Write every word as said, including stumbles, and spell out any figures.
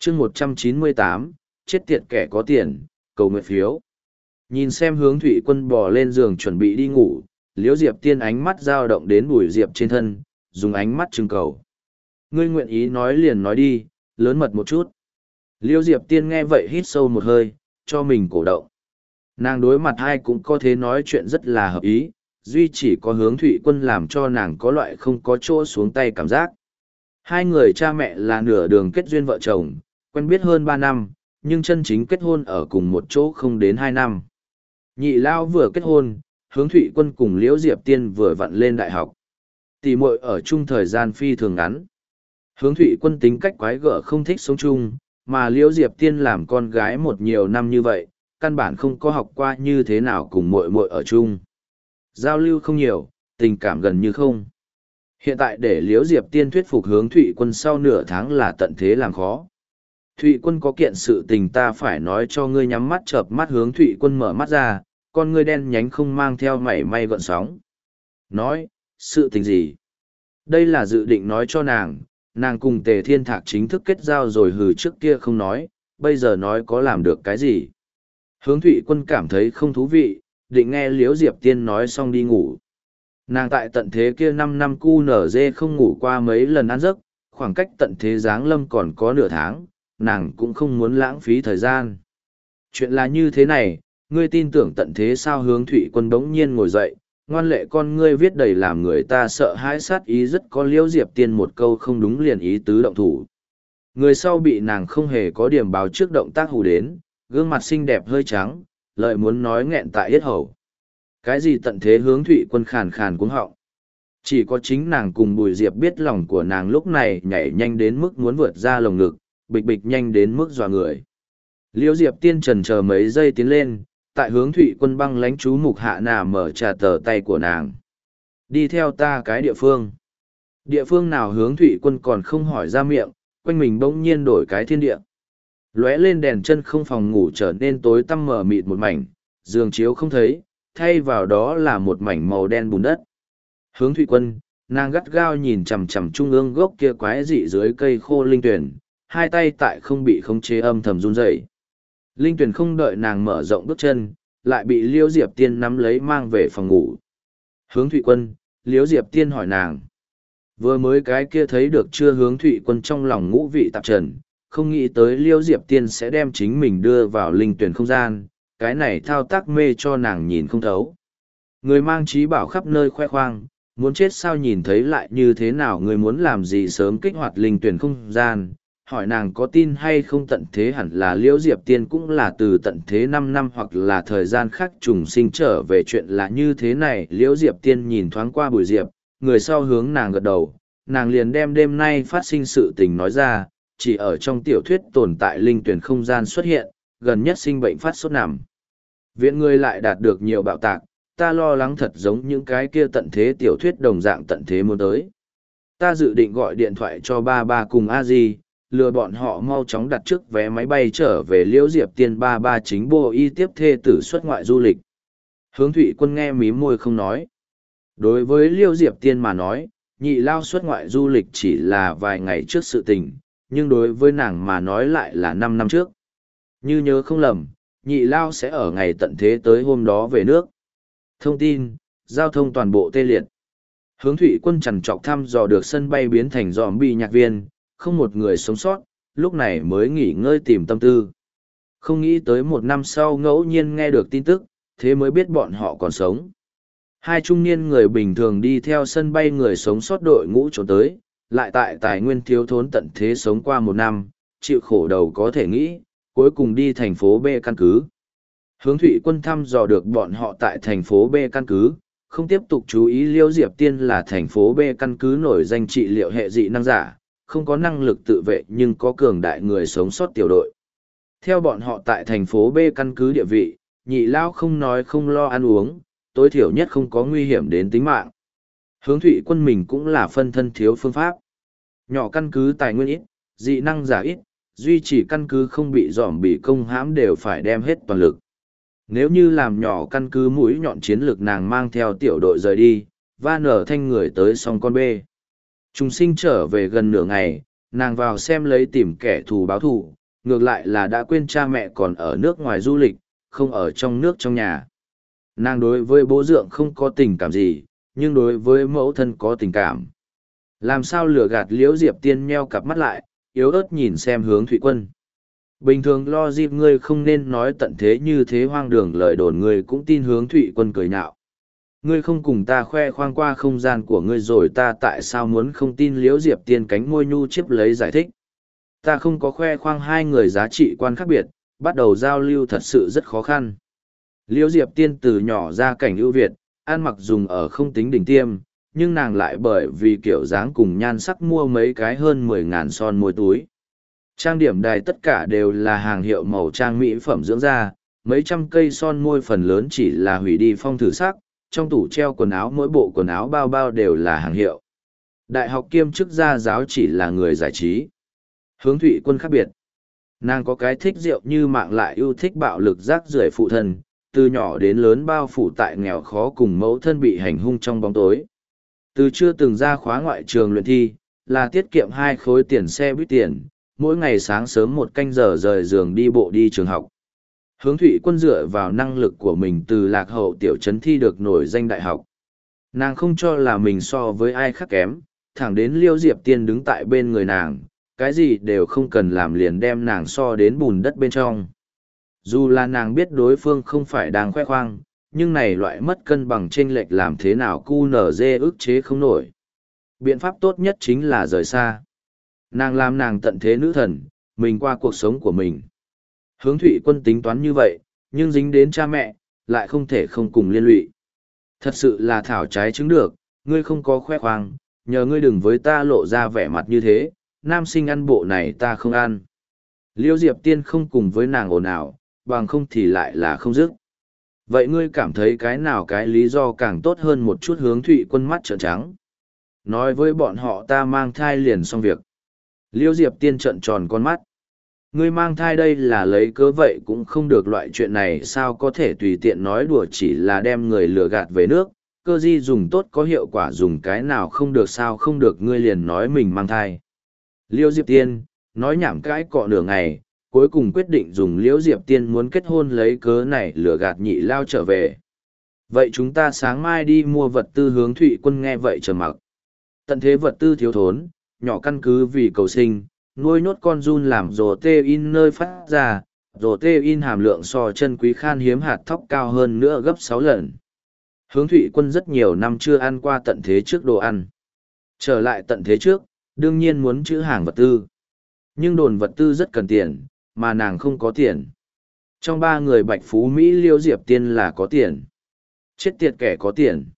chương một trăm chín mươi tám, chết tiệt kẻ có tiền, cầu nguyện phiếu. Nhìn xem hướng thủy quân bò lên giường chuẩn bị đi ngủ, liễu diệp tiên ánh mắt dao động đến bùi diệp trên thân, dùng ánh mắt trưng cầu. Ngươi nguyện ý nói liền nói đi, lớn mật một chút. Liễu diệp tiên nghe vậy hít sâu một hơi, cho mình cổ động. Nàng đối mặt ai cũng có thể nói chuyện rất là hợp ý, duy chỉ có hướng thủy quân làm cho nàng có loại không có chỗ xuống tay cảm giác. Hai người cha mẹ là nửa đường kết duyên vợ chồng, quen biết hơn ba năm, nhưng chân chính kết hôn ở cùng một chỗ không đến hai năm. Nhị lao vừa kết hôn, hướng thủy quân cùng liễu diệp tiên vừa vặn lên đại học. Tỷ muội ở chung thời gian phi thường ngắn. Hướng thủy quân tính cách quái gở không thích sống chung, mà liễu diệp tiên làm con gái một nhiều năm như vậy, căn bản không có học qua như thế nào cùng muội muội ở chung. Giao lưu không nhiều, tình cảm gần như không. Hiện tại để liễu diệp tiên thuyết phục hướng thủy quân sau nửa tháng là tận thế làm khó. Thụy quân có kiện sự tình ta phải nói cho ngươi. Nhắm mắt chợp mắt hướng thụy quân mở mắt ra, con ngươi đen nhánh không mang theo mảy may gợn sóng. Nói, sự tình gì? Đây là dự định nói cho nàng, nàng cùng Tề Thiên Thạc chính thức kết giao rồi hừ trước kia không nói, bây giờ nói có làm được cái gì? Hướng thụy quân cảm thấy không thú vị, định nghe Liễu Diệp Tiên nói xong đi ngủ. Nàng tại tận thế kia năm năm cu nở dê không ngủ qua mấy lần ăn giấc, khoảng cách tận thế giáng lâm còn có nửa tháng, nàng cũng không muốn lãng phí thời gian. Chuyện là như thế này, ngươi tin tưởng tận thế sao? Hướng thụy quân bỗng nhiên ngồi dậy, ngoan lệ con ngươi viết đầy làm người ta sợ hãi sát ý, rất có Liễu Diệp Tiên một câu không đúng liền ý tứ động thủ. Người sau bị nàng không hề có điểm báo trước động tác hù đến, gương mặt xinh đẹp hơi trắng, lợi muốn nói nghẹn tại yết hầu. Cái gì tận thế? Hướng thụy quân khàn khàn cuống họng. Chỉ có chính nàng cùng Bùi Diệp biết lòng của nàng lúc này nhảy nhanh đến mức muốn vượt ra lồng ngực, bịch bịch nhanh đến mức dọa người. Liễu Diệp Tiên trần chờ mấy giây tiến lên, tại hướng thụy quân băng lánh chú mục hạ nà mở trà tờ tay của nàng. Đi theo ta cái địa phương. Địa phương nào? Hướng thụy quân còn không hỏi ra miệng, quanh mình bỗng nhiên đổi cái thiên địa. Lóe lên đèn chân không, phòng ngủ trở nên tối tăm mờ mịt một mảnh, giường chiếu không thấy, thay vào đó là một mảnh màu đen bùn đất. Hướng thụy quân, nàng gắt gao nhìn chằm chằm trung ương gốc kia quái dị dưới cây khô linh tuyển, hai tay tại không bị khống chế âm thầm run rẩy. Linh tuyển không đợi nàng mở rộng bước chân, lại bị Liễu Diệp Tiên nắm lấy mang về phòng ngủ. Hướng thụy quân, Liễu Diệp Tiên hỏi nàng. Vừa mới cái kia thấy được chưa? Hướng thụy quân trong lòng ngũ vị tạp trần, không nghĩ tới Liễu Diệp Tiên sẽ đem chính mình đưa vào linh tuyển không gian, cái này thao tác mê cho nàng nhìn không thấu. Người mang trí bảo khắp nơi khoe khoang, muốn chết sao? Nhìn thấy lại như thế nào? Người muốn làm gì sớm kích hoạt linh tuyển không gian? Hỏi nàng có tin hay không tận thế hẳn là Liễu Diệp Tiên cũng là từ tận thế năm năm hoặc là thời gian khác trùng sinh trở về. Chuyện là như thế này. Liễu Diệp Tiên nhìn thoáng qua Bùi Diệp, người sau hướng nàng gật đầu, nàng liền đem đêm nay phát sinh sự tình nói ra, chỉ ở trong tiểu thuyết tồn tại linh tuyển không gian xuất hiện, gần nhất sinh bệnh phát sốt nằm viện, người lại đạt được nhiều bạo tạc, ta lo lắng thật giống những cái kia tận thế tiểu thuyết đồng dạng tận thế muốn tới. Ta dự định gọi điện thoại cho ba ba cùng a di, lừa bọn họ mau chóng đặt trước vé máy bay trở về. Liễu Diệp Tiên ba ba chính bộ y tiếp thê tử xuất ngoại du lịch. Hướng thụy quân nghe mím môi không nói. Đối với Liễu Diệp Tiên mà nói, nhị lao xuất ngoại du lịch chỉ là vài ngày trước sự tình, nhưng đối với nàng mà nói lại là năm năm trước. Như nhớ không lầm, nhị lao sẽ ở ngày tận thế tới hôm đó về nước. Thông tin, giao thông toàn bộ tê liệt. Hướng thụy quân trằn trọc thăm dò được sân bay biến thành zombie nhạc viên, không một người sống sót, lúc này mới nghỉ ngơi tìm tâm tư. Không nghĩ tới một năm sau ngẫu nhiên nghe được tin tức, thế mới biết bọn họ còn sống. Hai trung niên người bình thường đi theo sân bay người sống sót đội ngũ trốn tới, lại tại tài nguyên thiếu thốn tận thế sống qua một năm, chịu khổ đầu có thể nghĩ, cuối cùng đi thành phố B căn cứ. Hướng thụy quân thăm dò được bọn họ tại thành phố B căn cứ, không tiếp tục chú ý Liễu Diệp Tiên là thành phố B căn cứ nổi danh trị liệu hệ dị năng giả, không có năng lực tự vệ nhưng có cường đại người sống sót tiểu đội. Theo bọn họ tại thành phố B căn cứ địa vị, nhị lao không nói không lo ăn uống, tối thiểu nhất không có nguy hiểm đến tính mạng. Hướng thụy quân mình cũng là phân thân thiếu phương pháp. Nhỏ căn cứ tài nguyên ít, dị năng giả ít, duy trì căn cứ không bị dòm bị công hãm đều phải đem hết toàn lực. Nếu như làm nhỏ căn cứ mũi nhọn chiến lược, nàng mang theo tiểu đội rời đi, và nở thanh người tới song con bê. Trùng sinh trở về gần nửa ngày, nàng vào xem lấy tìm kẻ thù báo thù, ngược lại là đã quên cha mẹ còn ở nước ngoài du lịch, không ở trong nước trong nhà. Nàng đối với bố dượng không có tình cảm gì, nhưng đối với mẫu thân có tình cảm. Làm sao lừa gạt Liễu Diệp Tiên nheo cặp mắt lại, yếu ớt nhìn xem Hướng Thụy Quân. Bình thường lo dịp ngươi không nên nói tận thế như thế hoang đường lời đồn, ngươi cũng tin. Hướng Thụy Quân cười nhạo. Ngươi không cùng ta khoe khoang qua không gian của ngươi rồi, ta tại sao muốn không tin? Liễu Diệp Tiên cánh môi nhu chiếp lấy giải thích. Ta không có khoe khoang, hai người giá trị quan khác biệt, bắt đầu giao lưu thật sự rất khó khăn. Liễu Diệp Tiên từ nhỏ ra cảnh ưu việt, ăn mặc dùng ở không tính đỉnh tiêm, nhưng nàng lại bởi vì kiểu dáng cùng nhan sắc mua mấy cái hơn mười ngàn son môi túi. Trang điểm đài tất cả đều là hàng hiệu màu trang mỹ phẩm dưỡng da, mấy trăm cây son môi phần lớn chỉ là hủy đi phong thử sắc, trong tủ treo quần áo mỗi bộ quần áo bao bao đều là hàng hiệu. Đại học kiêm chức gia giáo chỉ là người giải trí. Hướng Thụy Quân khác biệt. Nàng có cái thích rượu như mạng, lại yêu thích bạo lực rác rưởi phụ thân, từ nhỏ đến lớn bao phủ tại nghèo khó cùng mẫu thân bị hành hung trong bóng tối. Từ chưa từng ra khóa ngoại trường luyện thi, là tiết kiệm hai khối tiền xe buýt tiền, mỗi ngày sáng sớm một canh giờ rời giường đi bộ đi trường học. Hướng Thụy Quân dựa vào năng lực của mình từ lạc hậu tiểu trấn thi được nổi danh đại học. Nàng không cho là mình so với ai khác kém, thẳng đến Liêu Diệp Tiên đứng tại bên người nàng, cái gì đều không cần làm liền đem nàng so đến bùn đất bên trong. Dù là nàng biết đối phương không phải đang khoe khoang, nhưng này loại mất cân bằng chênh lệch làm thế nào cu nở dê ức chế không nổi. Biện pháp tốt nhất chính là rời xa. Nàng làm nàng tận thế nữ thần, mình qua cuộc sống của mình. Hướng Thụy Quân tính toán như vậy, nhưng dính đến cha mẹ, lại không thể không cùng liên lụy. Thật sự là thảo trái trứng được, ngươi không có khoe khoang, nhờ ngươi đừng với ta lộ ra vẻ mặt như thế, nam sinh ăn bộ này ta không ăn. Liêu Diệp Tiên không cùng với nàng ồn ào, bằng không thì lại là không dứt. Vậy ngươi cảm thấy cái nào cái lý do càng tốt hơn một chút? Hướng Thụy Quân mắt trợn trắng. Nói với bọn họ ta mang thai liền xong việc. Liêu Diệp Tiên trợn tròn con mắt. Ngươi mang thai đây là lấy cớ vậy cũng không được, loại chuyện này sao có thể tùy tiện nói đùa, chỉ là đem người lừa gạt về nước, cơ di dùng tốt có hiệu quả, dùng cái nào không được sao không được, ngươi liền nói mình mang thai. Liêu Diệp Tiên, nói nhảm cãi cọ nửa ngày, cuối cùng quyết định dùng Liễu Diệp Tiên muốn kết hôn lấy cớ này lừa gạt nhị lao trở về. Vậy chúng ta sáng mai đi mua vật tư. Hướng Thụy Quân nghe vậy trầm mặc. Tận thế vật tư thiếu thốn, nhỏ căn cứ vì cầu sinh, nuôi nhốt con giun làm protein nơi phát ra, protein hàm lượng so chân quý khan hiếm hạt thóc cao hơn nữa gấp sáu lần. Hướng Thụy Quân rất nhiều năm chưa ăn qua tận thế trước đồ ăn. Trở lại tận thế trước, đương nhiên muốn trữ hàng vật tư. Nhưng đồn vật tư rất cần tiền, mà nàng không có tiền. Trong ba người Bạch Phú Mỹ Liêu Diệp Tiên là có tiền. Chết tiệt kẻ có tiền.